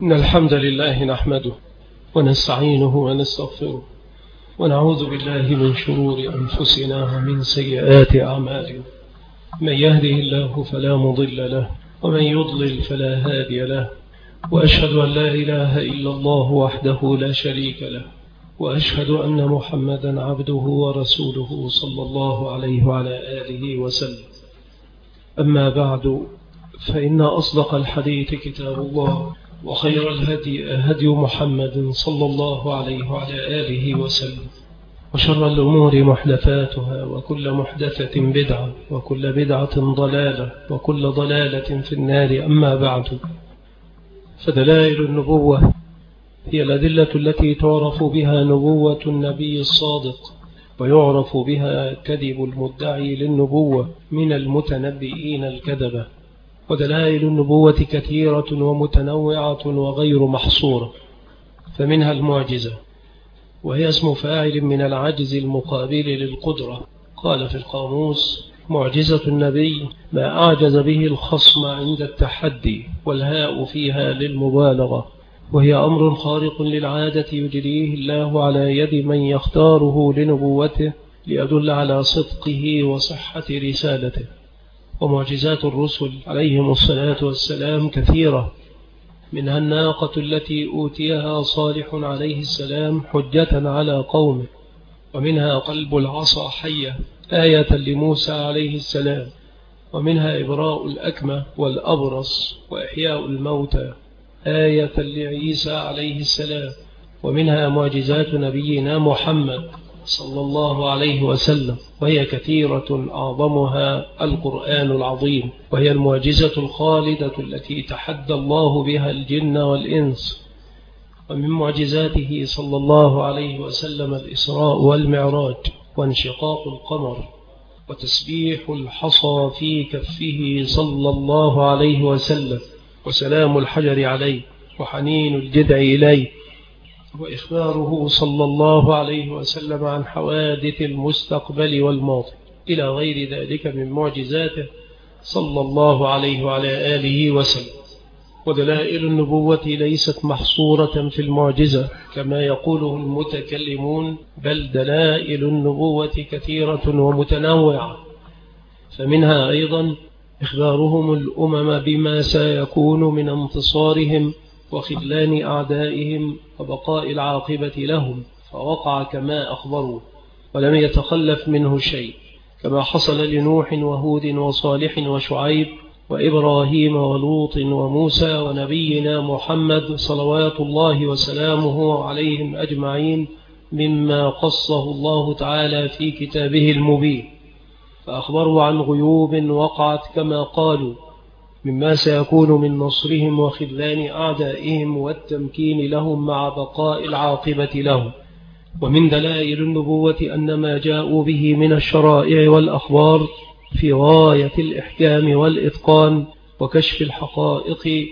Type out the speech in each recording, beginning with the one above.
إن الحمد لله نحمده ونستعينه ونستغفره ونعوذ بالله من شرور أنفسنا ومن سيئات أعمالنا. من يهده الله فلا مضل له ومن يضلل فلا هادي له، وأشهد أن لا إله إلا الله وحده لا شريك له، وأشهد أن محمدا عبده ورسوله صلى الله عليه وعلى آله وسلم. أما بعد، فإن أصدق الحديث كتاب الله، وخير الهدي هدي محمد صلى الله عليه وعلى آله وسلم، وشر الأمور محدثاتها، وكل محدثة بدعة، وكل بدعة ضلالة، وكل ضلالة في النار. أما بعد، فدلائل النبوة هي الأدلة التي تعرف بها نبوة النبي الصادق، ويعرف بها كذب المدعي للنبوة من المتنبئين الكذبة. ودلائل النبوة كثيرة ومتنوعة وغير محصورة، فمنها المعجزة، وهي اسم فاعل من العجز المقابل للقدرة. قال في القاموس: معجزة النبي ما أعجز به الخصم عند التحدي، والهاء فيها للمبالغة، وهي أمر خارق للعادة يجريه الله على يد من يختاره لنبوته ليدل على صدقه وصحة رسالته. ومعجزات الرسل عليهم الصلاة والسلام كثيرة، منها الناقة التي أوتيها صالح عليه السلام حجة على قومه، ومنها قلب العصا حية آية لموسى عليه السلام، ومنها إبراء الأكمة والأبرص وإحياء الموتى آية لعيسى عليه السلام، ومنها معجزات نبينا محمد صلى الله عليه وسلم، وهي كثيرة أعظمها القرآن العظيم، وهي المعجزة الخالدة التي تحدى الله بها الجن والإنس. ومن معجزاته صلى الله عليه وسلم الإسراء والمعراج، وانشقاق القمر، وتسبيح الحصى في كفه صلى الله عليه وسلم، وسلام الحجر عليه، وحنين الجذع إليه، وإخباره صلى الله عليه وسلم عن حوادث المستقبل والماضي، إلى غير ذلك من معجزاته صلى الله عليه وعلى آله وسلم. ودلائل النبوة ليست محصورة في المعجزة كما يقوله المتكلمون، بل دلائل النبوة كثيرة ومتنوعة، فمنها أيضا إخبارهم الأمم بما سيكون من انتصارهم وخذلان أعدائهم وبقاء العاقبة لهم، فوقع كما أخبروا ولم يتخلف منه شيء، كما حصل لنوح وهود وصالح وشعيب وإبراهيم ولوط وموسى ونبينا محمد صلوات الله وسلامه عليهم أجمعين، مما قصه الله تعالى في كتابه المبين. فأخبروا عن غيوب وقعت كما قالوا، مما سيكون من نصرهم وخذلان أعدائهم والتمكين لهم مع بقاء العاقبة لهم. ومن دلائل النبوة أن ما جاءوا به من الشرائع والأخبار في غاية الإحكام والإتقان وكشف الحقائق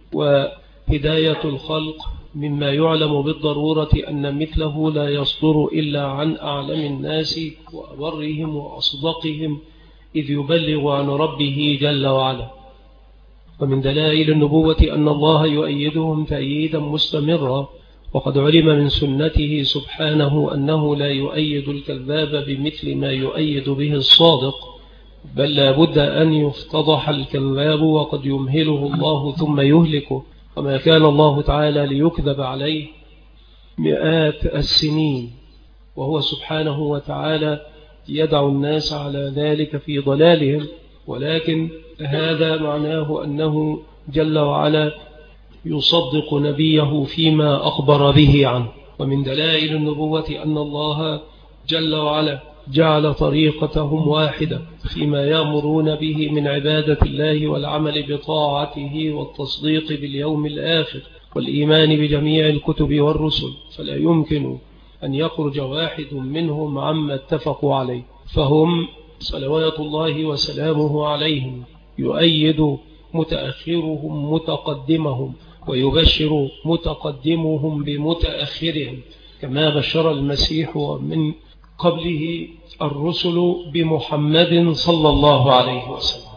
وهداية الخلق، مما يعلم بالضرورة أن مثله لا يصدر إلا عن أعلم الناس وأبرهم وأصدقهم، إذ يبلغ عن ربه جل وعلا. ومن دلائل النبوة أن الله يؤيدهم تأييدا مستمرا، وقد علم من سنته سبحانه أنه لا يؤيد الكذاب بمثل ما يؤيد به الصادق، بل لا بد أن يفتضح الكذاب وقد يمهله الله ثم يهلكه، وما كان الله تعالى ليكذب عليه مئات السنين، وهو سبحانه وتعالى يدعو الناس على ذلك في ضلالهم، ولكن هذا معناه أنه جل وعلا يصدق نبيه فيما أخبر به عنه. ومن دلائل النبوة أن الله جل وعلا جعل طريقتهم واحدة فيما يأمرون به من عبادة الله والعمل بطاعته والتصديق باليوم الآخر والإيمان بجميع الكتب والرسل، فلا يمكن أن يخرج واحد منهم عما اتفقوا عليه، فهم صلوات الله وسلامه عليهم يؤيد متأخرهم متقدمهم، ويبشر متقدمهم بمتأخرهم، كما بشر المسيح ومن قبله الرسل بمحمد صلى الله عليه وسلم.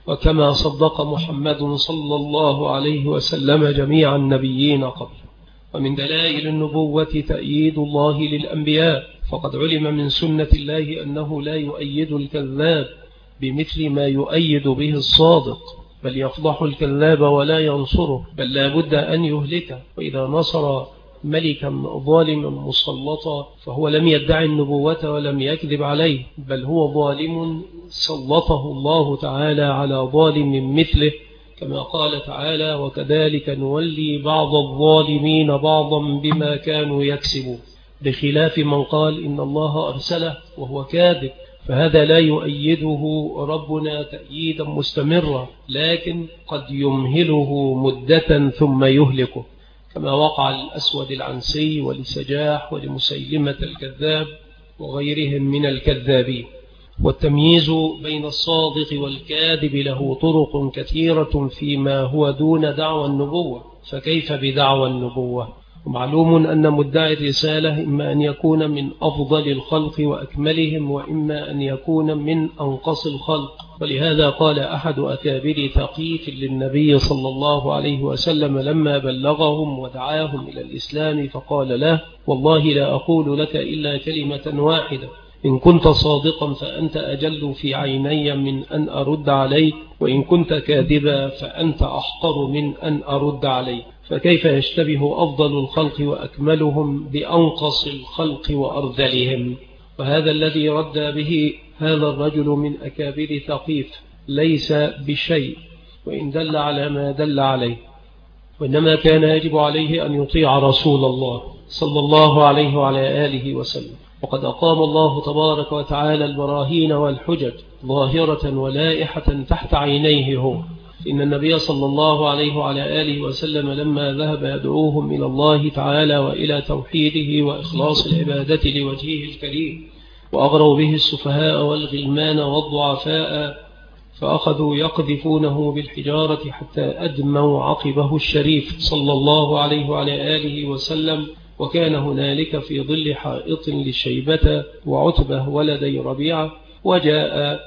وكما صدق محمد صلى الله عليه وسلم جميع النبيين قبله. ومن دلائل النبوة تأييد الله للأنبياء، فقد علم من سنة الله أنه لا يؤيد الكذاب بمثل ما يؤيد به الصادق، بل يفضح الكذاب ولا ينصره، بل لا بد أن يهلكه. وإذا نصر ملكا ظالما مسلطا فهو لم يدعي النبوة ولم يكذب عليه، بل هو ظالم سلطه الله تعالى على ظالم مثله، كما قال تعالى: وكذلك نولي بعض الظالمين بعضا بما كانوا يكسبون، بخلاف من قال إن الله أرسله وهو كاذب، فهذا لا يؤيده ربنا تأييدا مستمرا، لكن قد يمهله مدة ثم يهلكه، كما وقع الأسود العنسي ولسجاح ولمسيلمة الكذاب وغيرهم من الكذابين. والتمييز بين الصادق والكاذب له طرق كثيرة فيما هو دون دعوى النبوة، فكيف بدعوى النبوة؟ ومعلوم أن مدعي الرسالة إما أن يكون من أفضل الخلق وأكملهم، وإما أن يكون من أنقص الخلق. ولهذا قال أحد أكابر ثقيف للنبي صلى الله عليه وسلم لما بلغهم ودعاهم إلى الإسلام، فقال له: والله لا أقول لك إلا كلمة واحدة، إن كنت صادقا فأنت أجل في عيني من أن أرد عليك، وإن كنت كاذبا فأنت أحقر من أن أرد عليك. فكيف يشتبه أفضل الخلق وأكملهم بأنقص الخلق وأرذلهم؟ وهذا الذي رد به هذا الرجل من أكابر ثقيف ليس بشيء، وإن دل على ما دل عليه، وإنما كان يجب عليه أن يطيع رسول الله صلى الله عليه وعلى آله وسلم. وقد أقام الله تبارك وتعالى البراهين والحجج ظاهرة ولائحة تحت عينيه هو. إن النبي صلى الله عليه وعلى آله وسلم لما ذهب يدعوهم إلى الله تعالى وإلى توحيده وإخلاص العبادة لوجهه الكريم، وأغروا به السفهاء والغلمان والضعفاء، فأخذوا يقذفونه بالحجارة حتى أدموا عقبه الشريف صلى الله عليه وعلى آله وسلم. وكان هنالك في ظل حائط لشيبة وعتبة ولدي ربيعة، وجاء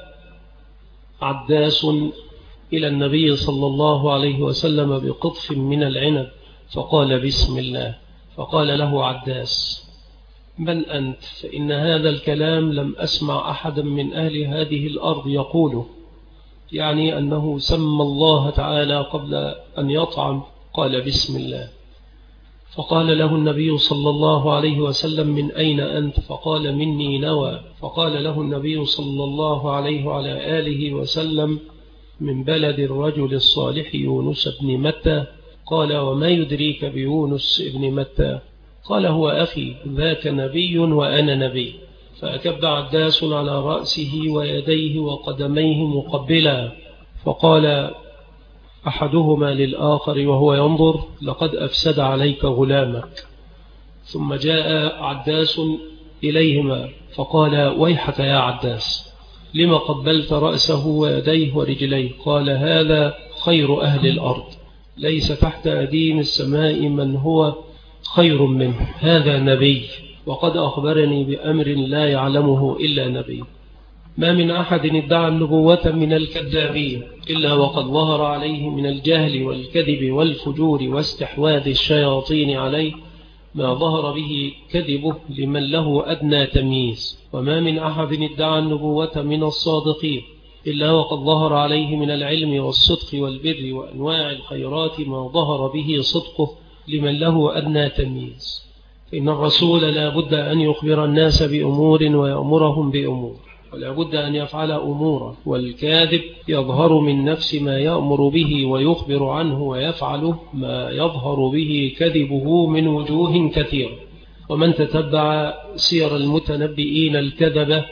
عداس إلى النبي صلى الله عليه وسلم بقطف من العنب، فقال: بسم الله. فقال له عداس: من أنت؟ فإن هذا الكلام لم أسمع أحدا من أهل هذه الأرض يقوله، يعني أنه سمى الله تعالى قبل أن يطعم. قال: بسم الله. فقال له النبي صلى الله عليه وسلم: من أين أنت؟ فقال: مني نوى. فقال له النبي صلى الله عليه وعلى آله وسلم: من بلد الرجل الصالح يونس بن متى. قال: وما يدريك بيونس بن متى؟ قال: هو أخي، ذاك نبي وأنا نبي. فأكب عداس على رأسه ويديه وقدميه مقبلا، فقال أحدهما للآخر وهو ينظر: لقد أفسد عليك غلامك. ثم جاء عداس إليهما فقال: ويحك يا عداس، لما قبلت رأسه ويديه ورجليه؟ قال: هذا خير أهل الأرض، ليس تحت أديم السماء من هو خير منه، هذا نبي، وقد أخبرني بأمر لا يعلمه إلا نبي. ما من أحد ادعى النبوة من الكذابين إلا وقد ظهر عليه من الجهل والكذب والفجور واستحواذ الشياطين عليه ما ظهر به كذبه لمن له أدنى تمييز. وما من أحد ادعى النبوة من الصادقين إلا وقد ظهر عليه من العلم والصدق والبر وأنواع الخيرات ما ظهر به صدقه لمن له أدنى تمييز. فإن الرسول لا بد أن يخبر الناس بأمور ويأمرهم بأمور، ولا بد أن يفعل أمورا، والكاذب يظهر من نفس ما يأمر به ويخبر عنه، ويفعل ما يظهر به كذبه من وجوه كثيرة. ومن تتبع سير المتنبئين الكذبة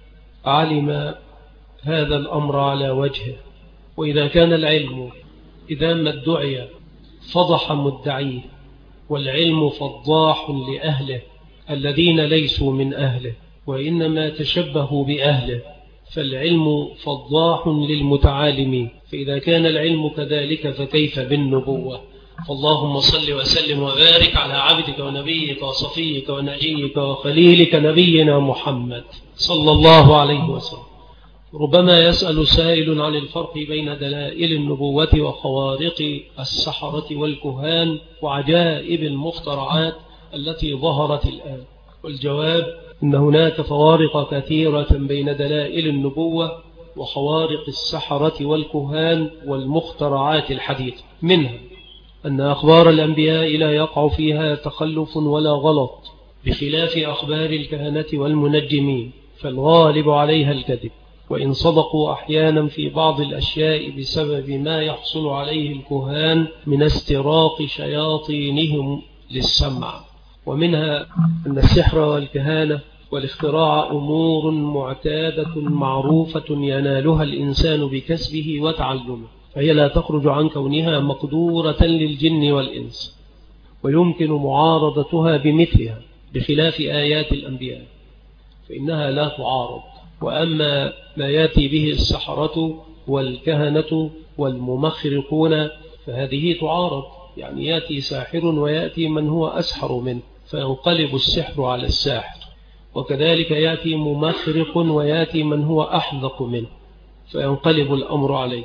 علم هذا الأمر على وجهه. وإذا كان العلم إذا ما ادعي فضح مدعيه، والعلم فضاح لأهله الذين ليسوا من أهله وإنما تشبهوا بأهله، فالعلم فضاح للمتعالمين. فإذا كان العلم كذلك فكيف بالنبوة؟ فاللهم صل وسلم وبارك على عبدك ونبيك وصفيك ونجيك وخليلك نبينا محمد صلى الله عليه وسلم، ربما يسأل سائل عن الفرق بين دلائل النبوة وخوارق السحرة والكهان وعجائب المخترعات التي ظهرت الآن. والجواب أن هناك فوارق كثيرة بين دلائل النبوة وخوارق السحرة والكهان والمخترعات الحديثة. منها أن أخبار الأنبياء لا يقع فيها تخلف ولا غلط، بخلاف أخبار الكهنة والمنجمين فالغالب عليها الكذب، وإن صدقوا أحيانا في بعض الأشياء بسبب ما يحصل عليه الكهان من استراق شياطينهم للسمع. ومنها أن السحر والكهانة والاختراع أمور معتادة معروفة ينالها الإنسان بكسبه وتعلمه، فهي لا تخرج عن كونها مقدورة للجن والإنس، ويمكن معارضتها بمثلها، بخلاف آيات الأنبياء فإنها لا تعارض. وأما ما يأتي به السحرة والكهنة والممخرقون فهذه تعارض، يعني يأتي ساحر ويأتي من هو أسحر منه فينقلب السحر على الساحر، وكذلك يأتي ممخرق ويأتي من هو أحذق منه فينقلب الأمر عليه.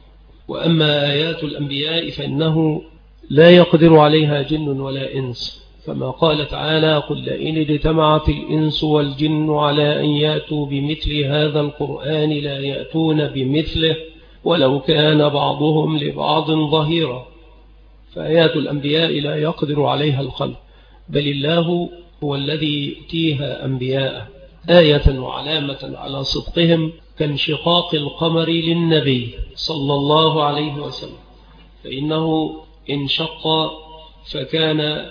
وأما آيات الأنبياء فإنه لا يقدر عليها جن ولا إنس، كما قال تعالى: قل لئن اجتمعت الإنس والجن على أن يأتوا بمثل هذا القرآن لا يأتون بمثله ولو كان بعضهم لبعض ظهيرا. فآيات الأنبياء لا يقدر عليها الخلق، بل الله هو الذي يؤتيها أنبياءه آية وعلامة على صدقهم، كانشقاق القمر للنبي صلى الله عليه وسلم، فإنه انشق فكان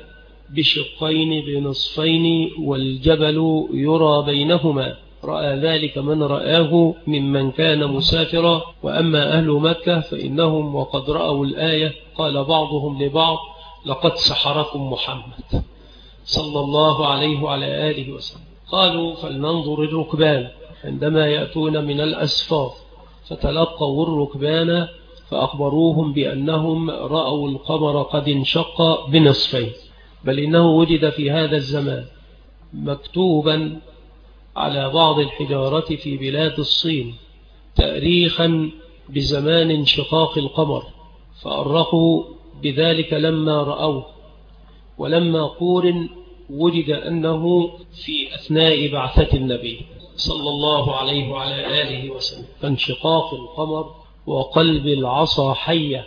بشقين بنصفين والجبل يرى بينهما، رأى ذلك من رآه ممن كان مسافرا. وأما أهل مكة فإنهم وقد رأوا الآية قال بعضهم لبعض: لقد سحركم محمد صلى الله عليه وعلى آله وسلم. قالوا: فلننظر الركبان عندما يأتون من الأسفار، فتلقوا الركبان فأخبروهم بأنهم رأوا القمر قد انشق بنصفين، بل إنه وجد في هذا الزمان مكتوبا على بعض الحجارة في بلاد الصين تأريخا بزمان انشقاق القمر، فأرخوا بذلك لما رأوه. ولما قورن وجد أنه في أثناء بعثة النبي صلى الله عليه وعلى آله وسلم، فانشقاق القمر وقلب العصا حية.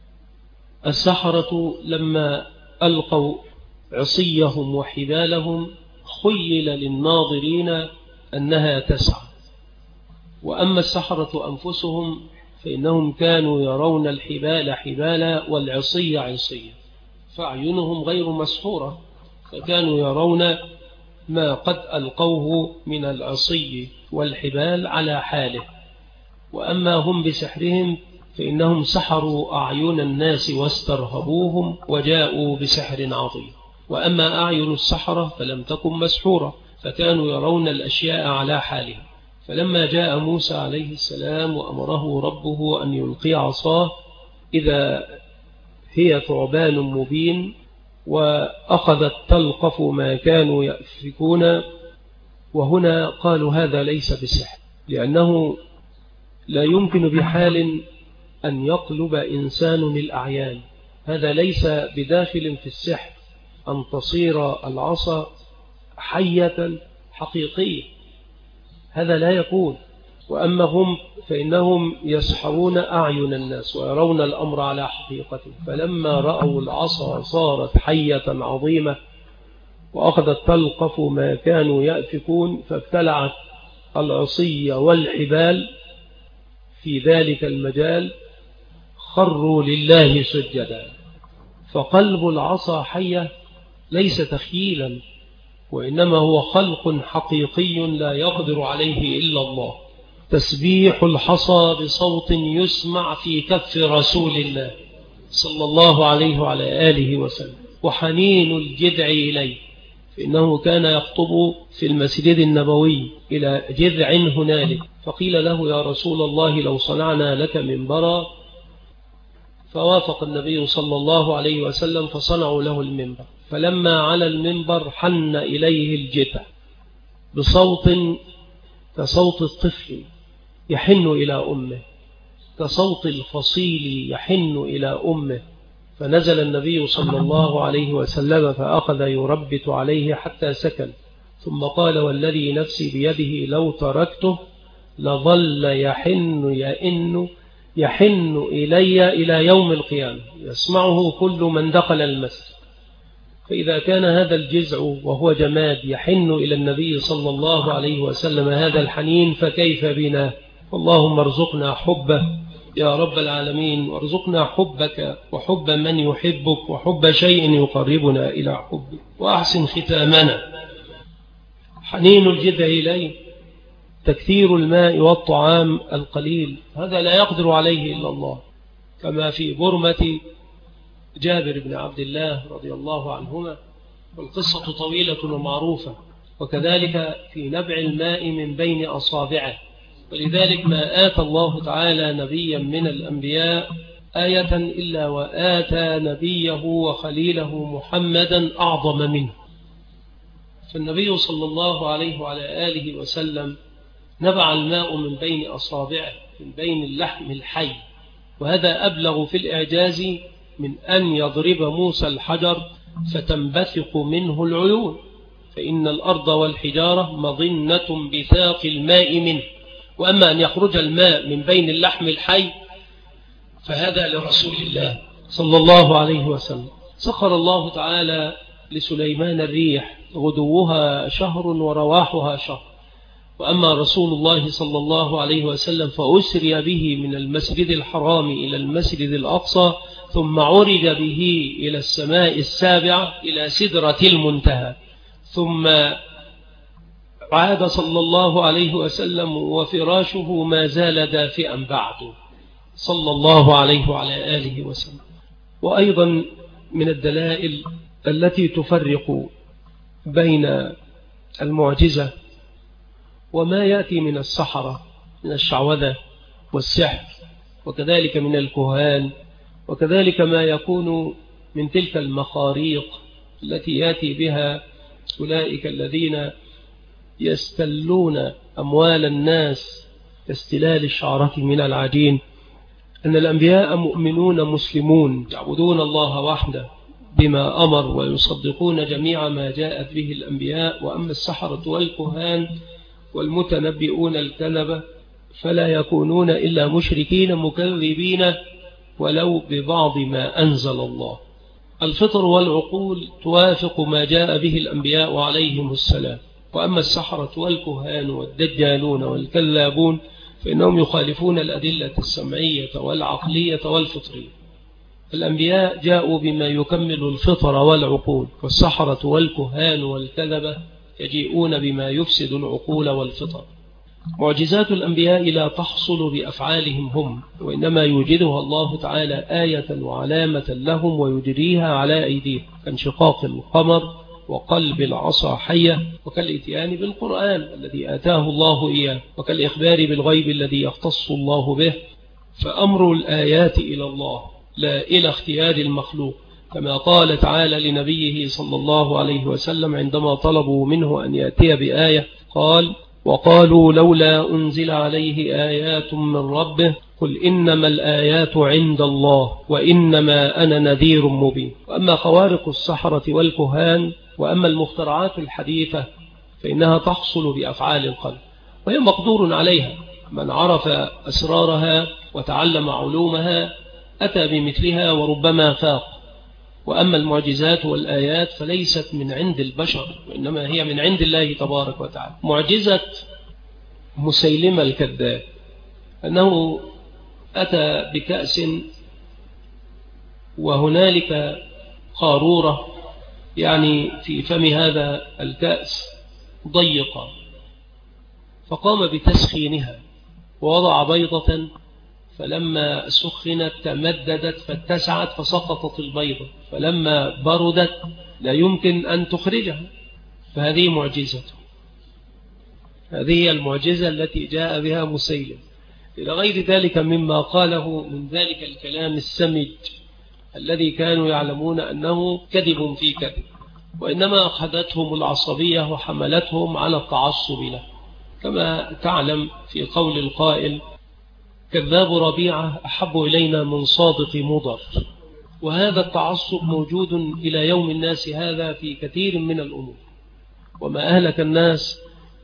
السحرة لما ألقوا عصيهم وحبالهم خيل للناظرين أنها تسعى. وأما السحرة أنفسهم فإنهم كانوا يرون الحبال حبالا والعصي عصيا، فأعينهم غير مسحورة، فكانوا يرون ما قد ألقوه من العصي والحبال على حاله. وأما هم بسحرهم فإنهم سحروا أعين الناس واسترهبوهم وجاءوا بسحر عظيم. وأما أعين السحرة فلم تكن مسحورة، فكانوا يرون الأشياء على حالها. فلما جاء موسى عليه السلام وأمره ربه أن يلقي عصاه إذا هي ثعبان مبين، وأخذت تلقف ما كانوا يأفكون. وهنا قالوا هذا ليس بسحر، لأنه لا يمكن بحال أن يقلب إنسان الأعيان، هذا ليس بداخل في السحر أن تصير العصا حية حقيقية، هذا لا يكون. وأما هم فإنهم يسحرون أعين الناس ويرون الأمر على حقيقته، فلما رأوا العصا صارت حية عظيمة وأخذت تلقف ما كانوا يأفكون، فابتلعت العصي والحبال في ذلك المجال، خروا لله سجدا. فقلب العصا حية ليس تخيلا، وإنما هو خلق حقيقي لا يقدر عليه إلا الله. تسبيح الحصى بصوت يسمع في كف رسول الله صلى الله عليه وعلى آله وسلم، وحنين الجذع إليه، فإنه كان يخطب في المسجد النبوي إلى جذع هنالك، فقيل له: يا رسول الله لو صنعنا لك منبرا، فوافق النبي صلى الله عليه وسلم فصنعوا له المنبر. فلما على المنبر حن إليه الجذع بصوت كصوت الطفل، يحن إلى أمه، كصوت الفصيل يحن إلى أمه. فنزل النبي صلى الله عليه وسلم فأخذ يربت عليه حتى سكن، ثم قال: والذي نفسي بيده لو تركته لظل يحن إلي إلى يوم القيامة، يسمعه كل من دخل المسجد. فإذا كان هذا الجزع وهو جماد يحن إلى النبي صلى الله عليه وسلم هذا الحنين، فكيف بنا؟ اللهم ارزقنا حبه يا رب العالمين، وارزقنا حبك وحب من يحبك وحب شيء يقربنا إلى حبك، وأحسن ختامنا. حنين الجذع إليه، تكثير الماء والطعام القليل، هذا لا يقدر عليه إلا الله، كما في برمة جابر بن عبد الله رضي الله عنهما، والقصة طويلة ومعروفة. وكذلك في نبع الماء من بين أصابعه. ولذلك ما آتى الله تعالى نبيا من الأنبياء آية إلا وآتى نبيه وخليله محمدا أعظم منه. فالنبي صلى الله عليه وعلى آله وسلم نبع الماء من بين أصابعه، من بين اللحم الحي، وهذا أبلغ في الإعجاز من أن يضرب موسى الحجر فتنبثق منه العيون، فإن الأرض والحجارة مظنة بثاق الماء منه. وأما أن يخرج الماء من بين اللحم الحي فهذا لرسول الله صلى الله عليه وسلم. سخر الله تعالى لسليمان الريح غدوها شهر ورواحها شهر. وأما رسول الله صلى الله عليه وسلم فأسري به من المسجد الحرام إلى المسجد الأقصى، ثم عرج به إلى السماء السابعة إلى سدرة المنتهى، ثم عاد صلى الله عليه وسلم وفراشه ما زال دافئا بعده صلى الله عليه وعلى آله وسلم. وأيضا من الدلائل التي تفرق بين المعجزة وما يأتي من السحرة من الشعوذة والسحر، وكذلك من الكهان، وكذلك ما يكون من تلك المخاريق التي يأتي بها أولئك الذين يستلون أموال الناس كاستلال الشعرة من العجين، أن الأنبياء مؤمنون مسلمون يعبدون الله وحده بما أمر ويصدقون جميع ما جاءت به الأنبياء. وأما السحرة والكهان والمتنبئون الكذبة فلا يكونون إلا مشركين مكذبين ولو ببعض ما أنزل الله. الفطر والعقول توافق ما جاء به الأنبياء عليهم السلام. وأما السحرة والكهان والدجالون والكذابون فإنهم يخالفون الأدلة السمعية والعقلية والفطرية. الأنبياء جاءوا بما يكمل الفطر والعقول، والسحرة والكهان والكذبة يجيئون بما يفسد العقول والفطر. معجزات الأنبياء لا تحصل بأفعالهم هم، وإنما يوجدها الله تعالى آية وعلامة لهم ويجريها على أيديهم، كانشقاق القمر وقلب العصا حية، وكالإتيان بالقرآن الذي آتاه الله إياه، وكالإخبار بالغيب الذي يختص الله به. فأمر الآيات إلى الله لا إلى اختيار المخلوق، كما قال تعالى لنبيه صلى الله عليه وسلم عندما طلبوا منه أن يأتي بآية قال: وقالوا لولا أنزل عليه آيات من ربه قل إنما الآيات عند الله وإنما أنا نذير مبين. وأما خوارق السحرة والكهان وأما المخترعات الحديثة فإنها تحصل بأفعال القلب، وهي مقدور عليها، من عرف أسرارها وتعلم علومها أتى بمثلها وربما فاق. وأما المعجزات والآيات فليست من عند البشر، وإنما هي من عند الله تبارك وتعالى. معجزة مسيلمة الكذاب أنه أتى بكأس وهنالك قارورة، يعني في فم هذا الكأس ضيقة، فقام بتسخينها ووضع بيضة، فلما سخنت تمددت فاتسعت فسقطت البيضة، فلما بردت لا يمكن أن تخرجها، فهذه معجزته. هذه هي المعجزة التي جاء بها مسيلم. إلى غير ذلك مما قاله من ذلك الكلام السمج الذي كانوا يعلمون أنه كذب في كذب، وإنما أخذتهم العصبية وحملتهم على التعصب له. كما تعلم في قول القائل: كذاب ربيعة أحب إلينا من صادق مضر. وهذا التعصب موجود إلى يوم الناس هذا في كثير من الأمور، وما أهلك الناس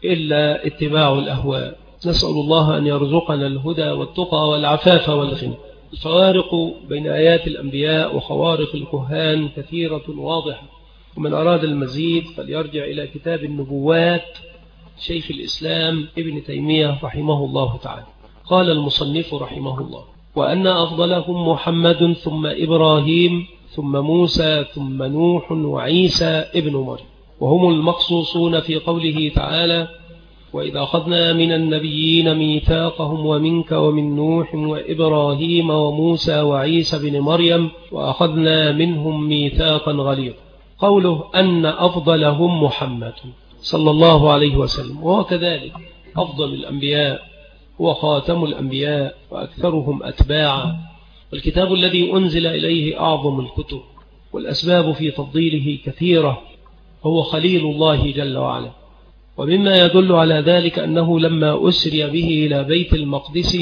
إلا اتباع الأهواء. نسأل الله أن يرزقنا الهدى والتقى والعفاف والغنى. الفوارق بين آيات الأنبياء وخوارق الكهان كثيرة واضحة، ومن أراد المزيد فليرجع إلى كتاب النبوات شيخ الإسلام ابن تيمية رحمه الله تعالى. قال المصنف رحمه الله: وأن أفضلهم محمد ثم إبراهيم ثم موسى ثم نوح وعيسى ابن مريم، وهم المخصوصون في قوله تعالى: وإذا أخذنا من النبيين ميثاقهم ومنك ومن نوح وإبراهيم وموسى وعيسى بن مريم وأخذنا منهم ميثاقا غليظا. قوله أن أفضلهم محمد صلى الله عليه وسلم، وهو كذلك أفضل الأنبياء وخاتم الأنبياء وأكثرهم أتباعا، والكتاب الذي أنزل إليه أعظم الكتب، والأسباب في تفضيله كثيرة. هو خليل الله جل وعلا. ومما يدل على ذلك أنه لما أسري به إلى بيت المقدس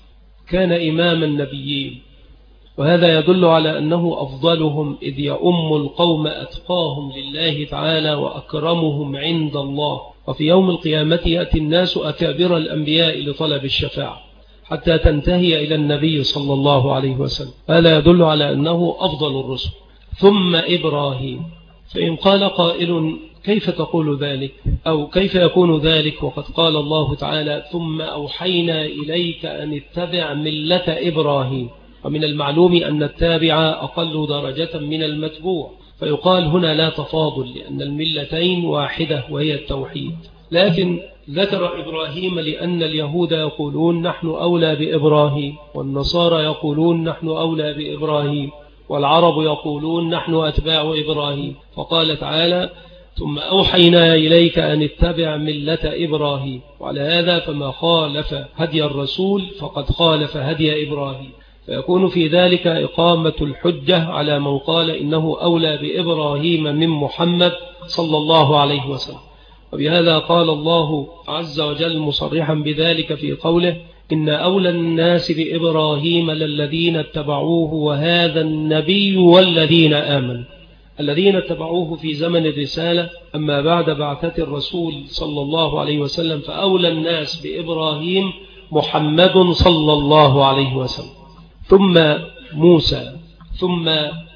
كان إمام النبيين، وهذا يدل على أنه أفضلهم، إذ يؤم القوم أتقاهم لله تعالى وأكرمهم عند الله. وفي يوم القيامة يأتي الناس أكابر الأنبياء لطلب الشفاعة حتى تنتهي إلى النبي صلى الله عليه وسلم. هذا يدل على أنه أفضل الرسل. ثم إبراهيم. فإن قال قائل: كيف تقول ذلك؟ أو كيف يكون ذلك وقد قال الله تعالى: ثم أوحينا إليك أن اتبع ملة إبراهيم. ومن المعلوم أن التابع أقل درجة من المتبوع، فيقال هنا لا تفاضل، لأن الملتين واحدة وهي التوحيد. لكن ذكر إبراهيم لأن اليهود يقولون نحن أولى بإبراهيم، والنصارى يقولون نحن أولى بإبراهيم، والعرب يقولون نحن أتباع إبراهيم. فقال تعالى: ثم أوحينا إليك أن اتبع ملة إبراهيم. وعلى هذا فما خالف هدي الرسول فقد خالف هدي إبراهيم، فيكون في ذلك إقامة الحجة على من قال إنه أولى بإبراهيم من محمد صلى الله عليه وسلم. وبهذا قال الله عز وجل مصرحا بذلك في قوله: إن أولى الناس بإبراهيم للذين اتبعوه وهذا النبي والذين آمنوا. الذين اتبعوه في زمن الرسالة، أما بعد بعثة الرسول صلى الله عليه وسلم فأولى الناس بإبراهيم محمد صلى الله عليه وسلم، ثم موسى، ثم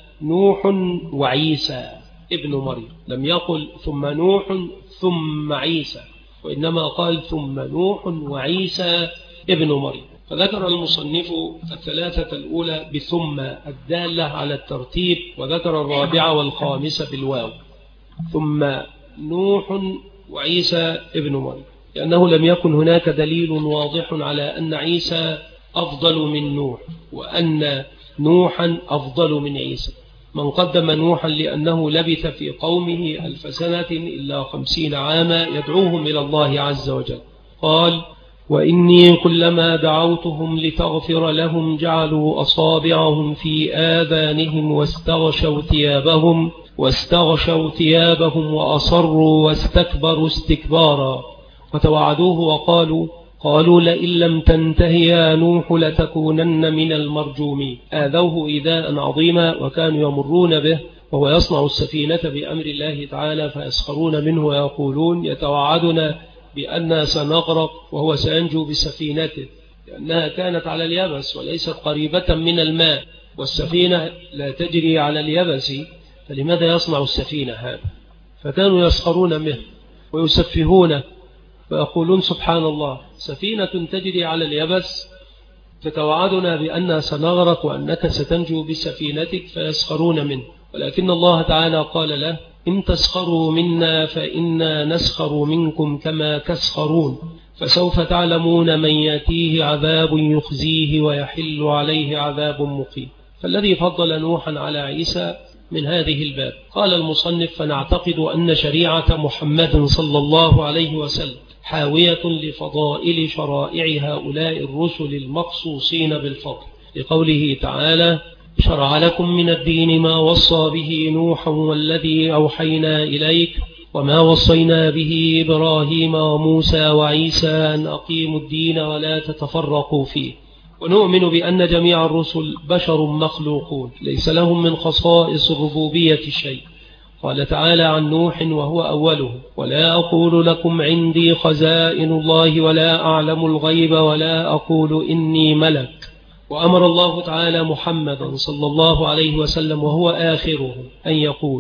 نوح وعيسى ابن مريم. لم يقل ثم نوح ثم عيسى، وإنما قال ثم نوح وعيسى ابن مريم. فذكر المصنف الثلاثة الأولى بثم الدالة على الترتيب، وذكر الرابعة والخامسة بالواو، ثم نوح وعيسى ابن مريم، لأنه لم يكن هناك دليل واضح على أن عيسى أفضل من نوح وأن نوحا أفضل من عيسى. من قدم نوحا لأنه لبث في قومه 1000 سنة إلا 50 عاما يدعوهم إلى الله عز وجل. قال: وإني كلما دعوتهم لتغفر لهم جعلوا أصابعهم في آذانهم واستغشوا ثيابهم وأصروا واستكبروا استكبارا، وتوعدوه وقالوا لئن لم تنتهي يا نوح لتكونن من المرجومين. آذوه إيذاء عظيما، وكانوا يمرون به وهو يصنع السفينة بأمر الله تعالى فيسخرون منه ويقولون يتوعدنا بأننا سنغرق وهو سينجو بسفينته، لأنها كانت على اليبس وليست قريبة من الماء، والسفينة لا تجري على اليبس، فلماذا يصنع السفينة هذا؟ فكانوا يسخرون منه ويسفهونه ويقولون سبحان الله، سفينة تجري على اليبس تتوعدنا بأننا سنغرق وأنك ستنجو بسفينتك، فيسخرون منه. ولكن الله تعالى قال له: إن تسخروا منا فإنا نسخر منكم كما تسخرون، فسوف تعلمون من يأتيه عذاب يخزيه ويحل عليه عذاب مقيم. فالذي فضل نوحا على عيسى من هذه الباب. قال المصنف: فنعتقد أن شريعة محمد صلى الله عليه وسلم حاوية لفضائل شرائع هؤلاء الرسل المخصوصين بالفضل، لقوله تعالى: شرع لكم من الدين ما وصى به نوحا والذي أوحينا إليك وما وصينا به إبراهيم وموسى وعيسى أن أقيموا الدين ولا تتفرقوا فيه. ونؤمن بأن جميع الرسل بشر مخلوقون ليس لهم من خصائص الربوبية شيء. قال تعالى عن نوح وهو أوله: ولا أقول لكم عندي خزائن الله ولا أعلم الغيب ولا أقول إني ملك. وأمر الله تعالى محمدا صلى الله عليه وسلم وهو آخره أن يقول: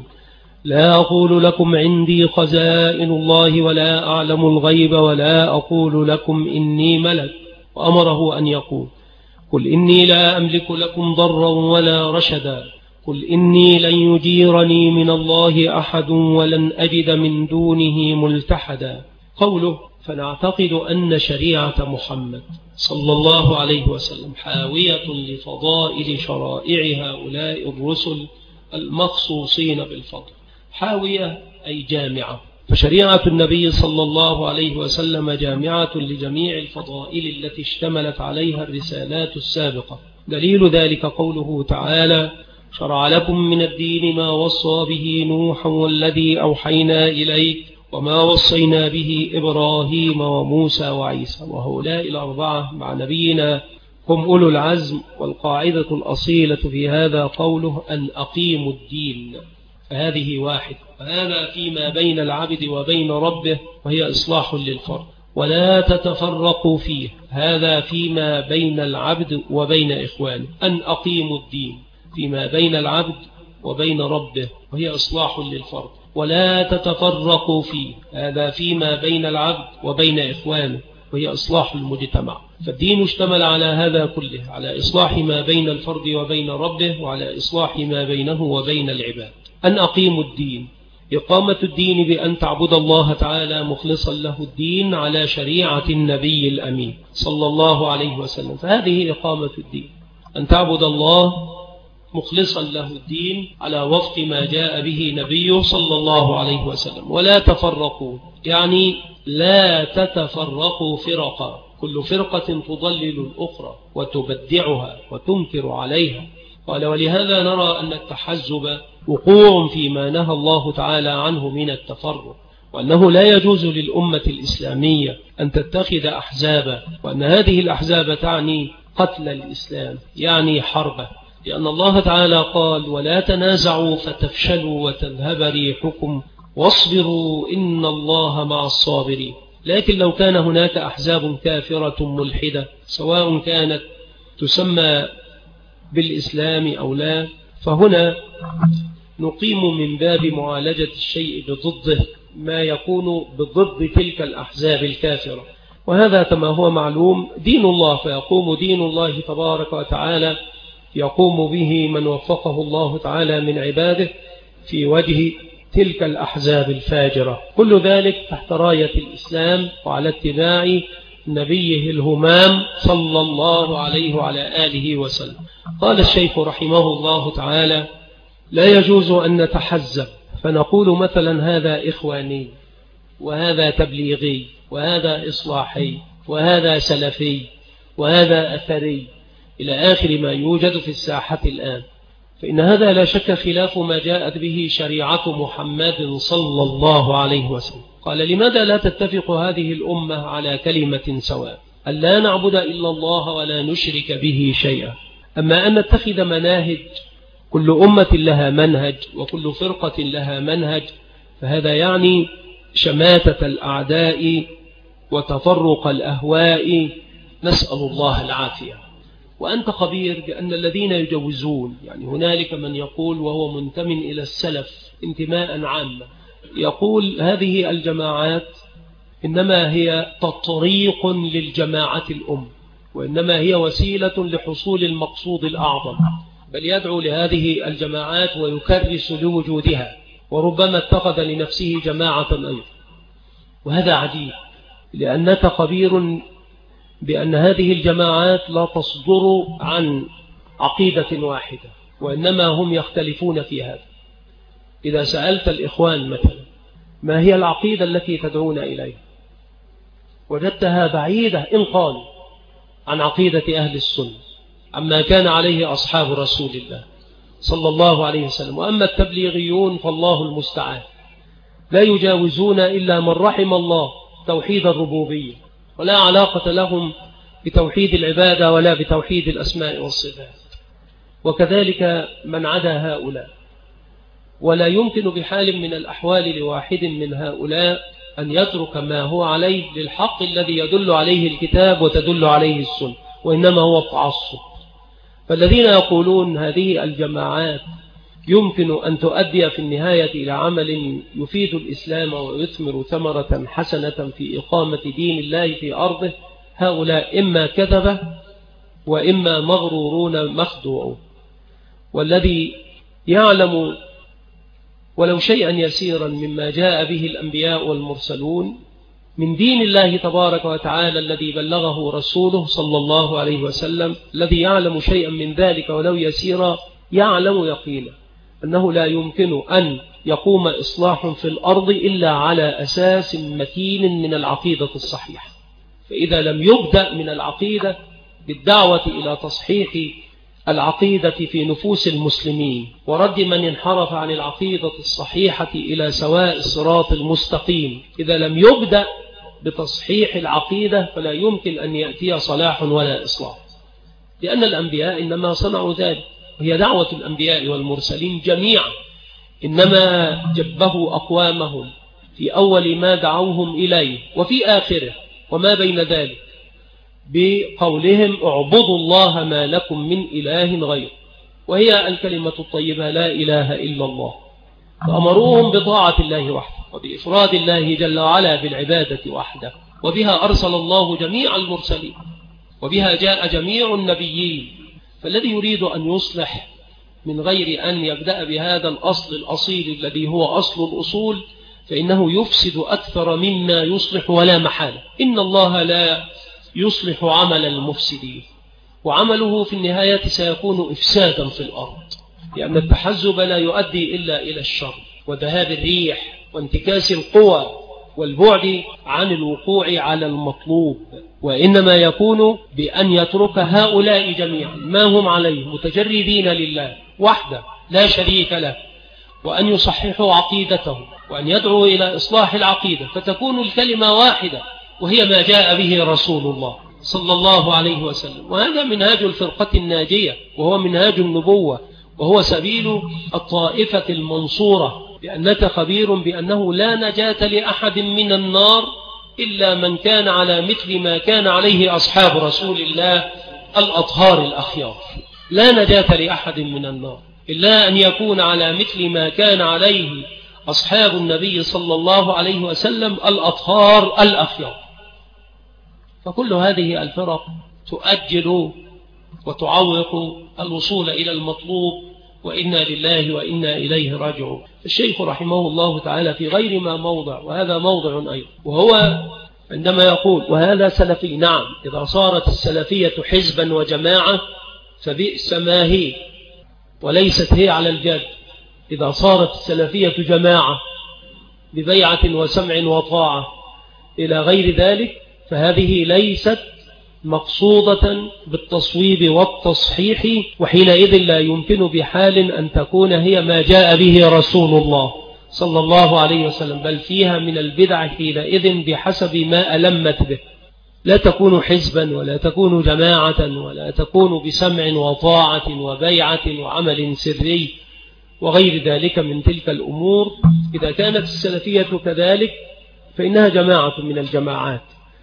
لا أقول لكم عندي خزائن الله ولا أعلم الغيب ولا أقول لكم إني ملك. وأمره أن يقول: قل إني لا أملك لكم ضرا ولا رشدا. قل إني لن يجيرني من الله أحد ولن أجد من دونه ملتحدا. قوله: فنعتقد أن شريعة محمد صلى الله عليه وسلم حاوية لفضائل شرائع هؤلاء الرسل المخصوصين بالفضل. حاوية أي جامعة، فشريعة النبي صلى الله عليه وسلم جامعة لجميع الفضائل التي اشتملت عليها الرسالات السابقة. دليل ذلك قوله تعالى: شرع لكم من الدين ما وصى به نوحا والذي أوحينا إليك وما وصينا به إبراهيم وموسى وعيسى. وهؤلاء الأربعة مع نبينا هم أولو العزم. والقاعدة الأصيلة في هذا قوله: أن أقيموا الدين، فهذه واحد، وهذا فيما بين العبد وبين ربه، وهي إصلاح للفرد. ولا تتفرقوا فيه، هذا فيما بين العبد وبين إخوانه. أن أقيموا الدين فيما بين العبد وبين ربه، وهي إصلاح للفرد. ولا تتفرقوا فيه، هذا فيما بين العبد وبين إخوانه، وهي إصلاح المجتمع. فالدين اشتمل على هذا كله، على إصلاح ما بين الفرد وبين ربه، وعلى إصلاح ما بينه وبين العباد. أن أقيموا الدين، إقامة الدين بأن تعبد الله تعالى مخلصا له الدين على شريعة النبي الأمين صلى الله عليه وسلم. فهذه إقامة الدين، أن تعبد الله مخلصا له الدين على وفق ما جاء به نبيه صلى الله عليه وسلم. ولا تفرقوا، يعني لا تتفرقوا فرقا، كل فرقة تضلل الأخرى وتبدعها وتنكر عليها. قال: ولهذا نرى أن التحزب وقوع فيما نهى الله تعالى عنه من التفرق، وأنه لا يجوز للأمة الإسلامية أن تتخذ أحزابا، وأن هذه الأحزاب تعني قتل الإسلام، يعني حربه، لأن الله تعالى قال: ولا تنازعوا فتفشلوا وتذهب ريحكم واصبروا إن الله مع الصابرين. لكن لو كان هناك أحزاب كافرة ملحدة، سواء كانت تسمى بالإسلام أو لا، فهنا نقيم من باب معالجة الشيء بضده ما يكون بضد تلك الأحزاب الكافرة. وهذا كما هو معلوم دين الله، فيقوم دين الله تبارك وتعالى يقوم به من وفقه الله تعالى من عباده في وجه تلك الأحزاب الفاجرة. كل ذلك تحت راية الإسلام وعلى اتباع نبيه الهمام صلى الله عليه وعلى آله وسلم. قال الشيخ رحمه الله تعالى: لا يجوز أن نتحزب فنقول مثلا هذا إخواني، وهذا تبليغي، وهذا إصلاحي، وهذا سلفي، وهذا أثري، إلى آخر ما يوجد في الساحة الآن. فإن هذا لا شك خلاف ما جاءت به شريعة محمد صلى الله عليه وسلم. قال: لماذا لا تتفق هذه الأمة على كلمة سواء، أن لا نعبد إلا الله ولا نشرك به شيئا؟ أما أن نتخذ مناهج، كل أمة لها منهج وكل فرقة لها منهج، فهذا يعني شماتة الأعداء وتفرق الأهواء، نسأل الله العافية. وأنت خبير بأن الذين يجوزون، يعني هنالك من يقول وهو منتمٍ إلى السلف انتماء عاما، يقول هذه الجماعات إنما هي تطريق للجماعة الأم، وإنما هي وسيلة لحصول المقصود الأعظم، بل يدعو لهذه الجماعات ويكرس لوجودها، وربما اتخذ لنفسه جماعة أيضا. وهذا عجيب، لأنك خبير بأن هذه الجماعات لا تصدر عن عقيدة واحدة، وإنما هم يختلفون في هذا. إذا سألت الإخوان مثلا ما هي العقيدة التي تدعون إليها، وجدتها بعيدة إن قال عن عقيدة أهل السنة، عما كان عليه أصحاب رسول الله صلى الله عليه وسلم. وأما التبليغيون فالله المستعان، لا يجاوزون إلا من رحم الله توحيد الربوبية، ولا علاقة لهم بتوحيد العبادة ولا بتوحيد الأسماء والصفات. وكذلك من عدا هؤلاء، ولا يمكن بحال من الأحوال لواحد من هؤلاء أن يترك ما هو عليه للحق الذي يدل عليه الكتاب وتدل عليه السنة، وإنما هو التعصب. فالذين يقولون هذه الجماعات يمكن أن تؤدي في النهاية إلى عمل يفيد الإسلام ويثمر ثمرة حسنة في إقامة دين الله في أرضه، هؤلاء إما كذبة وإما مغرورون مخدوعون. والذي يعلم ولو شيئا يسيرا مما جاء به الأنبياء والمرسلون من دين الله تبارك وتعالى الذي بلغه رسوله صلى الله عليه وسلم، الذي يعلم شيئا من ذلك ولو يسيرا يعلم يقينا أنه لا يمكن أن يقوم إصلاح في الأرض إلا على أساس متين من العقيدة الصحيحة. فإذا لم يبدأ من العقيدة بالدعوة إلى تصحيح العقيدة في نفوس المسلمين ورد من انحرف عن العقيدة الصحيحة إلى سواء الصراط المستقيم، إذا لم يبدأ بتصحيح العقيدة فلا يمكن أن يأتي صلاح ولا إصلاح، لأن الأنبياء إنما صنعوا ذلك، وهي دعوة الأنبياء والمرسلين جميعا، إنما جبهوا أقوامهم في أول ما دعوهم إليه وفي آخره وما بين ذلك بقولهم اعبدوا الله ما لكم من إله غير، وهي الكلمة الطيبة لا إله إلا الله. فأمروهم بطاعة الله وحده وبإفراد الله جل وعلا بالعبادة وحده، وبها أرسل الله جميع المرسلين، وبها جاء جميع النبيين. فالذي يريد أن يصلح من غير أن يبدأ بهذا الأصل الأصيل الذي هو أصل الأصول فإنه يفسد أكثر مما يصلح ولا محالة. إن الله لا يصلح عمل المفسدين، وعمله في النهاية سيكون إفسادا في الأرض، لأن التحزب لا يؤدي إلا إلى الشر وذهاب الريح وانتكاس القوى والبعد عن الوقوع على المطلوب، وإنما يكون بأن يترك هؤلاء جميعا ما هم عليه متجردين لله وحده لا شريك له، وأن يصححوا عقيدته وأن يدعوا إلى إصلاح العقيدة، فتكون الكلمة واحدة وهي ما جاء به رسول الله صلى الله عليه وسلم. وهذا منهاج الفرقة الناجية، وهو منهاج النبوة، وهو سبيل الطائفة المنصورة، لأنك خبير بأنه لا نجاة لأحد من النار إلا من كان على مثل ما كان عليه أصحاب رسول الله الأطهار الأخيار. لا نجاة لأحد من النار إلا أن يكون على مثل ما كان عليه أصحاب النبي صلى الله عليه وسلم الأطهار الأخيار. فكل هذه الفرق تؤجل وتعوق الوصول إلى المطلوب، وإنا لله وإنا إليه راجعون. الشيخ رحمه الله تعالى في غير ما موضع، وهذا موضع أيضا، وهو عندما يقول وهذا سلفي، نعم إذا صارت السلفية حزبا وجماعة فبئس ما هي، وليست هي على الجد. إذا صارت السلفية جماعة ببيعة وسمع وطاعة إلى غير ذلك فهذه ليست مقصودة بالتصويب والتصحيح، وحينئذ لا يمكن بحال أن تكون هي ما جاء به رسول الله صلى الله عليه وسلم، بل فيها من البدع حينئذ بحسب ما ألمت به. لا تكون حزبا ولا تكون جماعة ولا تكون بسمع وطاعة وبيعة وعمل سري وغير ذلك من تلك الأمور. إذا كانت السلفية كذلك فإنها جماعة من الجماعات،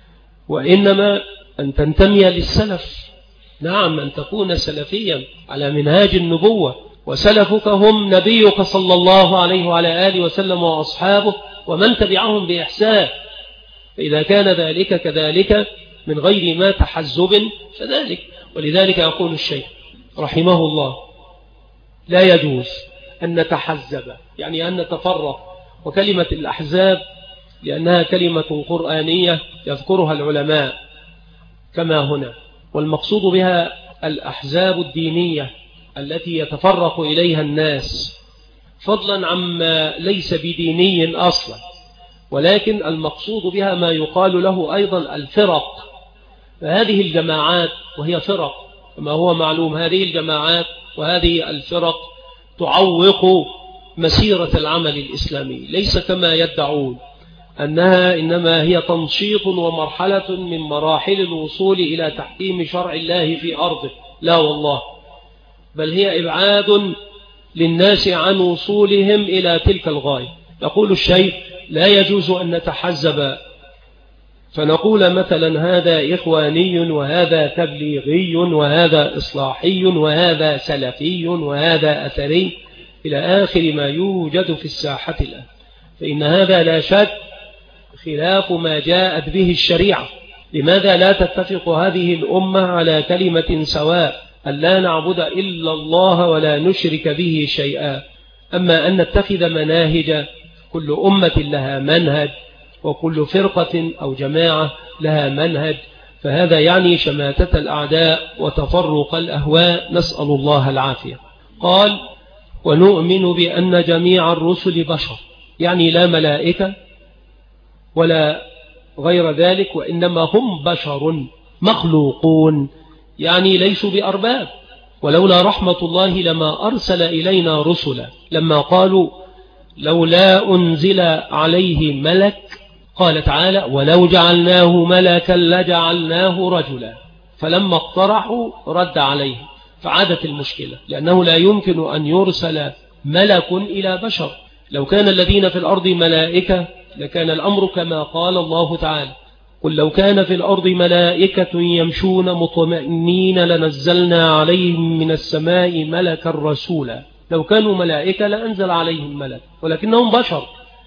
وإنما أن تنتمي للسلف، نعم أن تكون سلفيا على منهاج النبوة، وسلفك هم نبيك صلى الله عليه وعلى آله وسلم وأصحابه ومن تبعهم بإحسان. فإذا كان ذلك كذلك من غير ما تحزب فذلك. ولذلك يقول الشيخ رحمه الله لا يجوز أن نتحزب، يعني أن نتفرق. وكلمة الأحزاب لأنها كلمة قرآنية يذكرها العلماء كما هنا، والمقصود بها الأحزاب الدينية التي يتفرق إليها الناس، فضلا عما ليس بديني أصلا، ولكن المقصود بها ما يقال له أيضا الفرق. فهذه الجماعات وهي فرق كما هو معلوم، هذه الجماعات وهذه الفرق تعوق مسيرة العمل الإسلامي، ليس كما يدعون أنها إنما هي تنشيط ومرحلة من مراحل الوصول إلى تحكيم شرع الله في أرضه، لا والله، بل هي إبعاد للناس عن وصولهم إلى تلك الغاية. يقول الشيخ: لا يجوز أن نتحزب فنقول مثلا هذا إخواني وهذا تبليغي وهذا إصلاحي وهذا سلفي وهذا أثري إلى آخر ما يوجد في الساحة الآن، فإن هذا لا شك خلاف ما جاءت به الشريعة. لماذا لا تتفق هذه الأمة على كلمة سواء أن لا نعبد إلا الله ولا نشرك به شيئا؟ أما أن نتخذ مناهج، كل أمة لها منهج وكل فرقة أو جماعة لها منهج، فهذا يعني شماتة الأعداء وتفرق الأهواء، نسأل الله العافية. قال: ونؤمن بأن جميع الرسل بشر، يعني لا ملائكة ولا غير ذلك، وإنما هم بشر مخلوقون، يعني ليسوا بأرباب. ولولا رحمة الله لما أرسل إلينا رسلا. لما قالوا لولا أنزل عليه ملك، قال تعالى: ولو جعلناه ملكا لجعلناه رجلا. فلما اقترحوا رد عليه، فعادت المشكلة، لأنه لا يمكن أن يرسل ملك إلى بشر. لو كان الذين في الأرض ملائكة لكان الأمر كما قال الله تعالى: قل لو كان في الأرض ملائكة يمشون مطمئنين لنزلنا عليهم من السماء ملكا رسولا. لو كانوا ملائكة لأنزل عليهم ملك، ولكنهم بشر،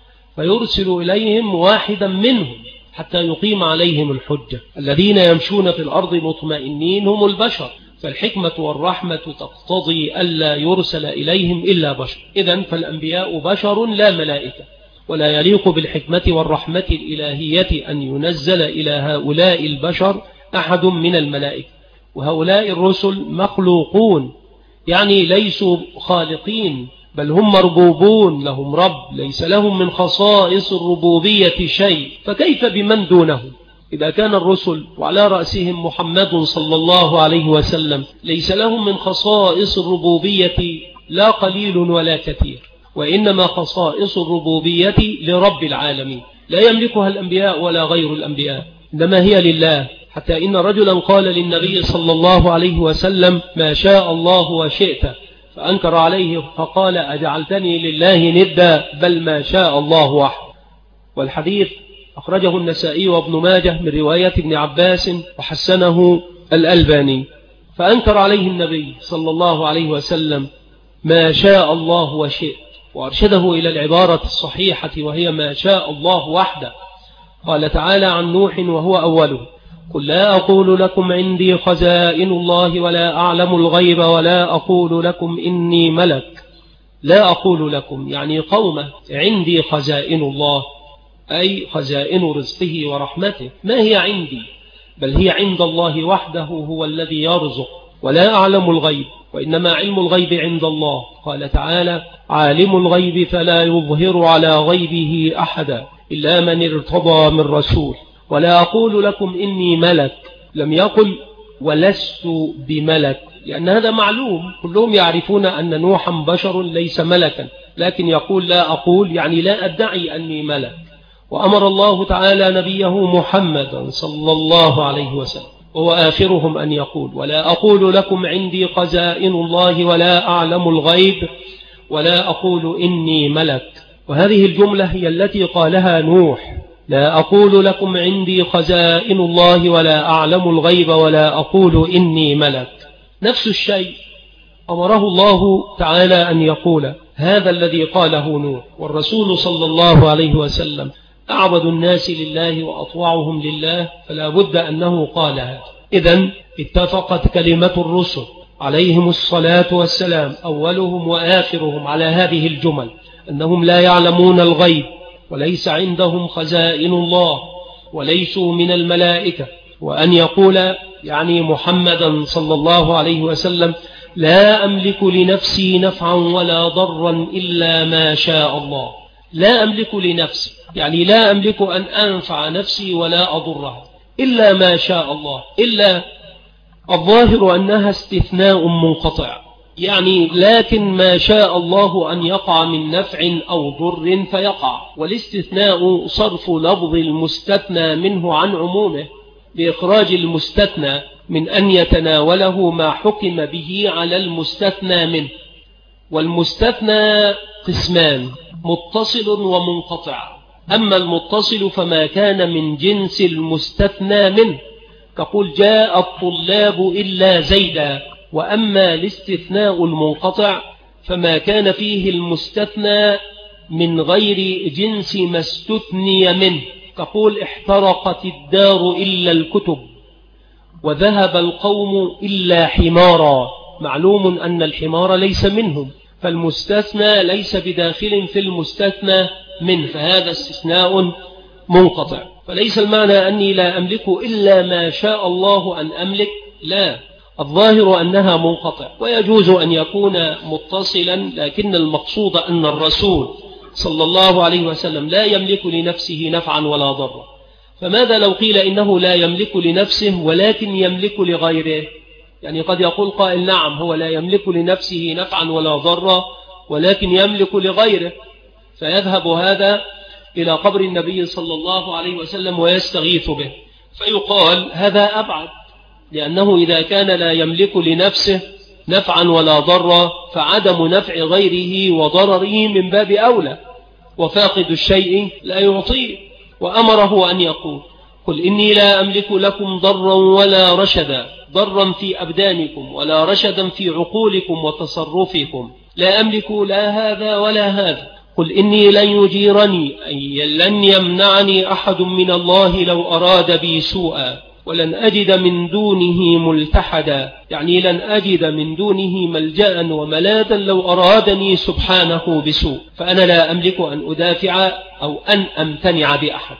فيرسل إليهم واحدا منهم حتى يقيم عليهم الحجة. الذين يمشون في الأرض مطمئنين هم البشر، فالحكمة والرحمة تقتضي ألا يرسل إليهم إلا بشر. إذن فالأنبياء بشر لا ملائكة، ولا يليق بالحكمة والرحمة الإلهية أن ينزل إلى هؤلاء البشر أحد من الملائكة. وهؤلاء الرسل مخلوقون، يعني ليسوا خالقين، بل هم مربوبون، لهم رب، ليس لهم من خصائص الربوبية شيء، فكيف بمن دونهم؟ إذا كان الرسل وعلى رأسهم محمد صلى الله عليه وسلم ليس لهم من خصائص الربوبية لا قليل ولا كثير، وإنما خصائص الربوبية لرب العالمين، لا يملكها الأنبياء ولا غير الأنبياء، إنما هي لله. حتى إن رجلا قال للنبي صلى الله عليه وسلم: ما شاء الله وشئت، فأنكر عليه فقال: أجعلتني لله ندا، بل ما شاء الله وحده. والحديث أخرجه النسائي وابن ماجه من رواية ابن عباس وحسنه الألباني. فأنكر عليه النبي صلى الله عليه وسلم ما شاء الله وشئت، وأرشده إلى العبارة الصحيحة وهي ما شاء الله وحده. قال تعالى عن نوح وهو أوله: قل لا أقول لكم عندي خزائن الله ولا أعلم الغيب ولا أقول لكم إني ملك. لا أقول لكم يعني قومة عندي خزائن الله، أي خزائن رزقه ورحمته، ما هي عندي، بل هي عند الله وحده، هو الذي يرزق. ولا أعلم الغيب، وإنما علم الغيب عند الله. قال تعالى: عالم الغيب فلا يظهر على غيبه أحدا إلا من ارتضى من رسول. ولا أقول لكم إني ملك، لم يقل ولست بملك، لأن هذا معلوم، كلهم يعرفون أن نوحا بشر ليس ملكا، لكن يقول لا أقول يعني لا أدعي أني ملك. وأمر الله تعالى نبيه محمدا صلى الله عليه وسلم وهو آخرهم أن يقول: ولا أقول لكم عندي خزائن الله ولا أعلم الغيب ولا أقول إني ملك. وهذه الجملة هي التي قالها نوح: لا أقول لكم عندي خزائن الله ولا أعلم الغيب ولا أقول إني ملك. نفس الشيء أمره الله تعالى أن يقول هذا الذي قاله نوح. والرسول صلى الله عليه وسلم أعبد الناس لله وأطوعهم لله، فلا بد أنه قال هذا. إذن اتفقت كلمة الرسل عليهم الصلاة والسلام أولهم وآخرهم على هذه الجمل، أنهم لا يعلمون الغيب وليس عندهم خزائن الله وليسوا من الملائكة. وأن يقول يعني محمدا صلى الله عليه وسلم: لا أملك لنفسي نفعا ولا ضرا إلا ما شاء الله. لا أملك لنفسي يعني لا أملك أن أنفع نفسي ولا أضرها إلا ما شاء الله. إلا الظاهر أنها استثناء منقطع، يعني لكن ما شاء الله أن يقع من نفع أو ضر فيقع. والاستثناء صرف لفظ المستثنى منه عن عمومه بإخراج المستثنى من أن يتناوله ما حكم به على المستثنى منه. والمستثنى قسمان: متصل ومنقطع. أما المتصل فما كان من جنس المستثنى منه، كقول جاء الطلاب إلا زيدا. وأما الاستثناء المنقطع فما كان فيه المستثنى من غير جنس ما استثني منه، كقول احترقت الدار إلا الكتب، وذهب القوم إلا حمارا. معلوم أن الحمار ليس منهم، فالمستثنى ليس بداخل في المستثنى منه، فهذا استثناء منقطع. فليس المعنى أني لا أملك إلا ما شاء الله أن أملك، لا، الظاهر أنها منقطع. ويجوز أن يكون متصلا، لكن المقصود أن الرسول صلى الله عليه وسلم لا يملك لنفسه نفعا ولا ضرا. فماذا لو قيل إنه لا يملك لنفسه ولكن يملك لغيره؟ يعني قد يقول قائل نعم، هو لا يملك لنفسه نفعا ولا ضرا ولكن يملك لغيره، فيذهب هذا إلى قبر النبي صلى الله عليه وسلم ويستغيث به، فيقال هذا أبعد، لأنه إذا كان لا يملك لنفسه نفعا ولا ضرا فعدم نفع غيره وضرره من باب أولى، وفاقد الشيء لا يعطيه. وأمره أن يقول قل إني لا أملك لكم ضرا ولا رشدا، ضرا في أبدانكم ولا رشدا في عقولكم وتصرفكم، لا أملك لا هذا ولا هذا. قل إني لن يجيرني أي لن يمنعني أحد من الله لو أراد بي سوءا، ولن أجد من دونه ملتحدا، يعني لن أجد من دونه ملجأ وملاذا لو أرادني سبحانه بسوء. فأنا لا أملك أن أدافع أو أن أمتنع بأحد.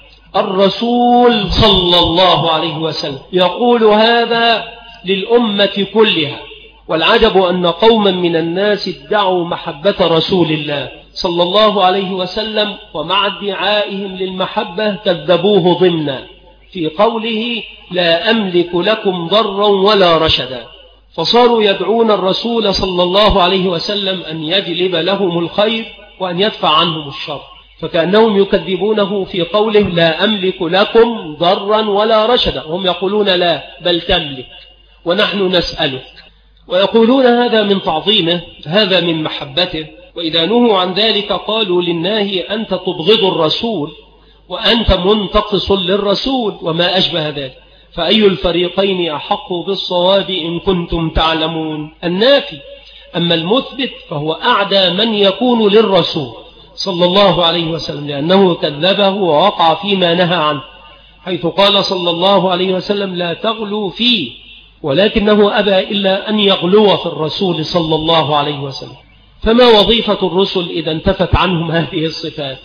الرسول صلى الله عليه وسلم يقول هذا للأمة كلها. والعجب أن قوما من الناس ادعوا محبة رسول الله صلى الله عليه وسلم، ومع ادعائهم للمحبة كذبوه ضمنا في قوله لا أملك لكم ضرا ولا رشدا. فصاروا يدعون الرسول صلى الله عليه وسلم أن يجلب لهم الخير وأن يدفع عنهم الشر، فكأنهم يكذبونه في قوله لا أملك لكم ضرا ولا رشدا، هم يقولون لا بل تملك ونحن نسألك، ويقولون هذا من تعظيمه، هذا من محبته. وإذا نهوا عن ذلك قالوا للناهي أنت تبغض الرسول وأنت منتقص للرسول وما أشبه ذلك، فأي الفريقين أحق بالصواب إن كنتم تعلمون؟ النافي. أما المثبت فهو أعدى من يكون للرسول صلى الله عليه وسلم، لأنه كذبه ووقع فيما نهى عنه، حيث قال صلى الله عليه وسلم لا تغلوا فيه، ولكنه أبى إلا أن يغلو في الرسول صلى الله عليه وسلم. فما وظيفة الرسل إذا انتفت عنهم هذه الصفات؟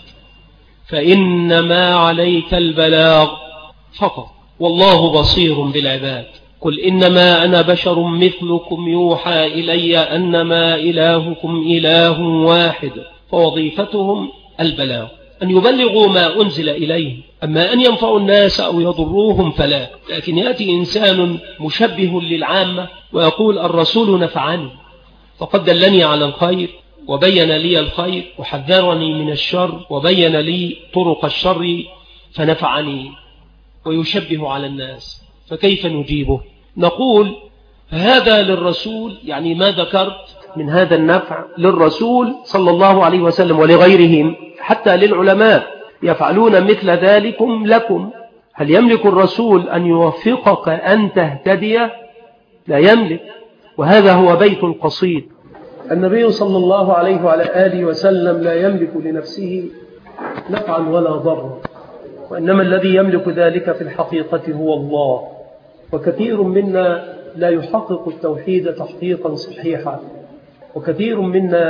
فإنما عليك البلاغ فقط، والله بصير بالعباد. قل إنما أنا بشر مثلكم يوحى إلي أنما إلهكم إله واحد، فوظيفتهم البلاغ، أن يبلغوا ما أنزل إليهم. أما أن ينفعوا الناس أو يضروهم فلا. لكن يأتي إنسان مشبه للعامة ويقول الرسول نفعني، فقد دلني على الخير وبين لي الخير وحذرني من الشر وبين لي طرق الشر فنفعني، ويشبه على الناس، فكيف نجيبه؟ نقول هذا للرسول، يعني ما ذكرت من هذا النفع للرسول صلى الله عليه وسلم ولغيرهم، حتى للعلماء يفعلون مثل ذلكم لكم. هل يملك الرسول أن يوفقك أن تهتدي؟ لا يملك. وهذا هو بيت القصيد. النبي صلى الله عليه وعلى آله وسلم لا يملك لنفسه نفعا ولا ضرا، وإنما الذي يملك ذلك في الحقيقة هو الله. وكثير منا لا يحقق التوحيد تحقيقا صحيحا، وكثير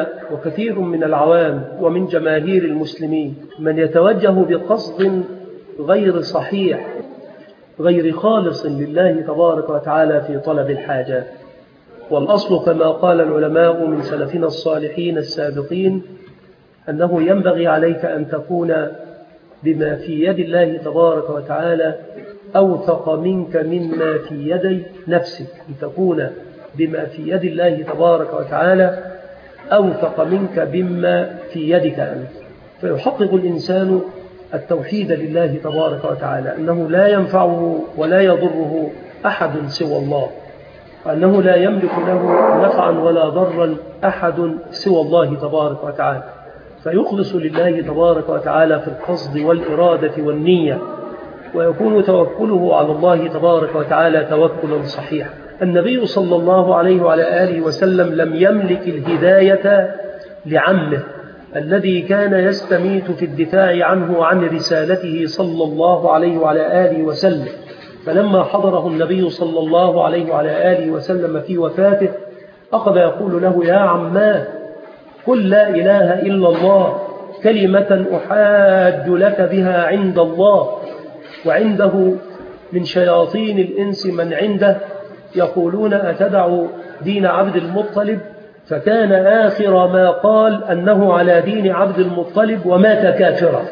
من العوام ومن جماهير المسلمين من يتوجه بقصد غير صحيح غير خالص لله تبارك وتعالى في طلب الحاجات. والأصل كما قال العلماء من سلفنا الصالحين السابقين أنه ينبغي عليك أن تكون بما في يد الله تبارك وتعالى أوثق منك مما في يدي نفسك، أن تكون بما في يد الله تبارك وتعالى أوثق منك بما في يدك أنت. فيحقق الإنسان التوحيد لله تبارك وتعالى، أنه لا ينفعه ولا يضره أحد سوى الله، وأنه لا يملك له نفعا ولا ضرا أحد سوى الله تبارك وتعالى، فيخلص لله تبارك وتعالى في القصد والإرادة والنية، ويكون توكله على الله تبارك وتعالى توكلا صحيحا. النبي صلى الله عليه وعلى آله وسلم لم يملك الهداية لعمه الذي كان يستميت في الدفاع عنه وعن رسالته صلى الله عليه وعلى آله وسلم، فلما حضره النبي صلى الله عليه وعلى آله وسلم في وفاته أخذ يقول له: يا عماه، قل لا إله إلا الله، كلمة أحاج لك بها عند الله. وعنده من شياطين الإنس من عنده يقولون: أتدع دين عبد المطلب؟ فكان آخر ما قال أنه على دين عبد المطلب ومات كافرا.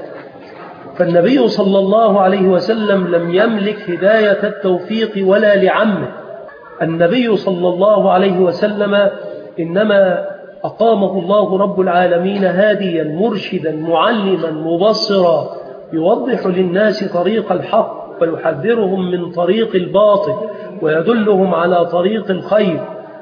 فالنبي صلى الله عليه وسلم لم يملك هداية التوفيق ولا لعمه. النبي صلى الله عليه وسلم إنما أقامه الله رب العالمين هاديا مرشدا معلما مبصرا، يوضح للناس طريق الحق ويحذرهم من طريق الباطل، ويدلهم على طريق الخير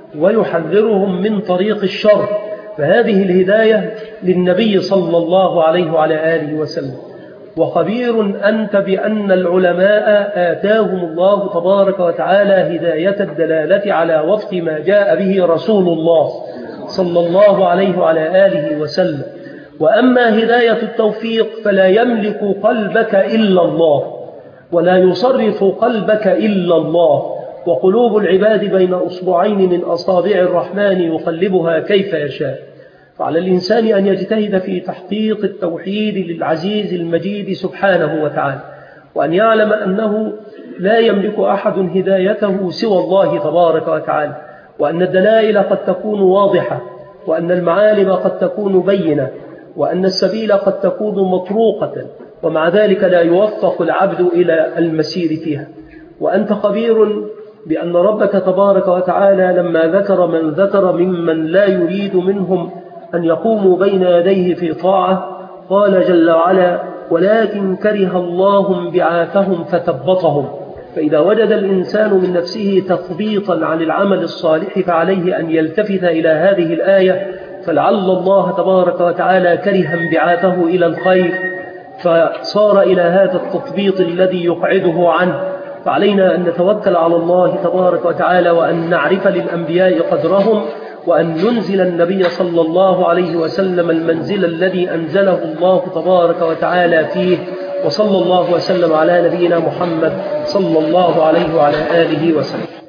ويحذرهم من طريق الشر. فهذه الهداية للنبي صلى الله عليه وعلى آله وسلم. وخبير أنت بأن العلماء آتاهم الله تبارك وتعالى هداية الدلالة على وفق ما جاء به رسول الله صلى الله عليه وعلى آله وسلم. وأما هداية التوفيق فلا يملك قلبك إلا الله، ولا يصرف قلبك إلا الله، وقلوب العباد بين أصبعين من أصابع الرحمن يقلبها كيف يشاء. فعلى الإنسان أن يجتهد في تحقيق التوحيد للعزيز المجيد سبحانه وتعالى، وأن يعلم أنه لا يملك أحد هدايته سوى الله تبارك وتعالى، وأن الدلائل قد تكون واضحة، وأن المعالم قد تكون بينة، وأن السبيل قد تكون مطروقة، ومع ذلك لا يوفق العبد إلى المسير فيها. وأنت خبير بأن ربك تبارك وتعالى لما ذكر من ذكر ممن لا يريد منهم أن يقوموا بين يديه في طاعة قال جل وعلا: ولكن كره الله بعاثهم فثبطهم. فإذا وجد الإنسان من نفسه تثبيطا عن العمل الصالح فعليه أن يلتفت إلى هذه الآية، فلعل الله تبارك وتعالى كره انبعاثه إلى الخير فصار إلى هذا التثبيط الذي يقعده عنه. فعلينا أن نتوكل على الله تبارك وتعالى، وأن نعرف للأنبياء قدرهم، وأن ننزل النبي صلى الله عليه وسلم المنزل الذي أنزله الله تبارك وتعالى فيه. وصلى الله وسلم على نبينا محمد صلى الله عليه وعلى آله وسلم.